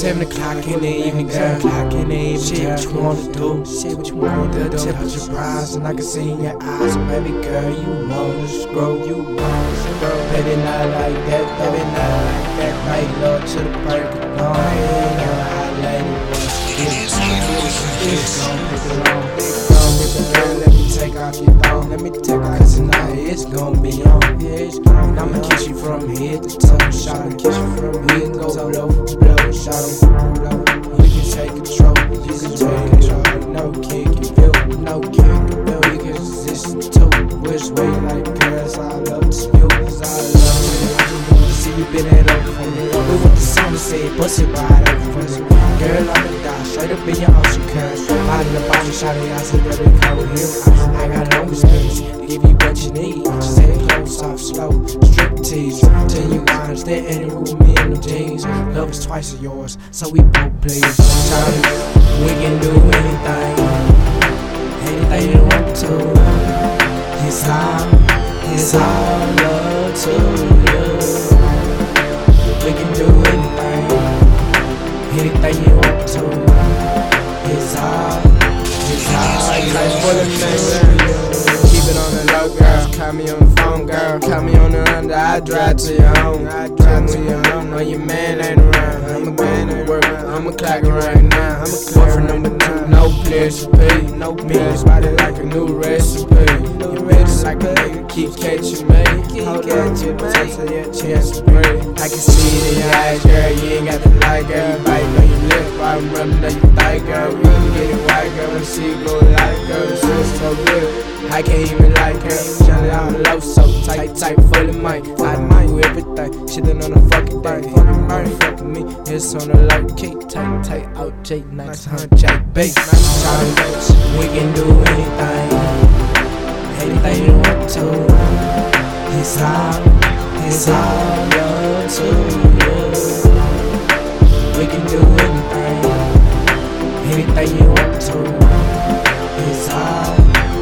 7 o'clock in the evening, girl. Shit, what you wanna do? Shit, what you wanna do? Temperature rise, and I can see in your eyes, baby girl, you wanna scroll, baby, not like that, baby, not like that. Make love to the break of dawn, high lady. Let me take off your thong, cause tonight it's gon' be on. And I'ma kiss you from head to toe, shawty. Kiss you from head to toe, blow for blow, shawty. You can take control, no kick and feel, no kick and feel. You can resist too, which way like girls, I love to spill, cause I love you. I just wanna see you bend it over for me. Do what the song say, bust it right over for me. Girl, I'ma die, straight up in your ocean curve. Body to body, shawty, I said that we cover here. I got no mistakes to give you what you need. Just take it close, soft, slow, strip tease. Till you understand any room me in them jeans. Love is twice of yours, so we both please. Shawty, we can do anything you want to. It's all love to you. We can do anything you want to. It's all for the next. Keep it on the low, girl. Call me on the phone, girl. Call me on the under. I drive to your home. When your man ain't around. I'm a man at work. I'm a clocking right now. I'm a boyfriend number 2. No place to pay. No means body like a new recipe. Your bitch like a nigga. Keep catching me. Hold on to the taste of your chance to breathe. I can see it in your eyes, girl. You ain't got the light, girl. You bite on your lip while I'm running down your thigh, girl. You can get it white, girl. When see you go light, girl. It's so good. I can't even like her. Jelly, I'm low, so tight, full of mine. I do everything. Shittin' on the fucking thing. Fuck with me, it's on the low key. Tight, OJ, nice Jack bass. We can do anything you want to. It's all love to you. We can do anything you want to. It's all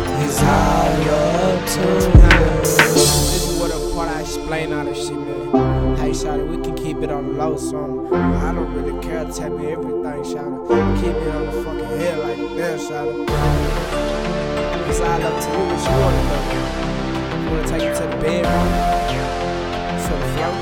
love to you. This is what a part I explain all this shit, man. Hey, shawty, we can keep it on the low, so I don't really care. Tell me everything, shawty. Keep it on the fucking head like that, shawty. It's all up to you. What you wanna do? You wanna take it to the bedroom? To the floor?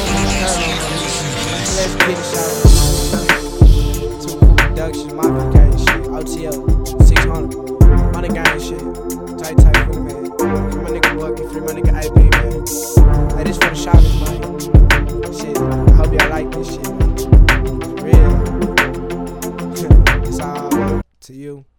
Let's get it, shawty. Too Cool Productions, Mafia Gang shit. OTL 600. Money gang shit. Tight for the man. Free my nigga Bucky, free my nigga AB, man. Hey, this for the shoppers, man. Shit, I hope y'all like this shit, man. For real. It's all up to you.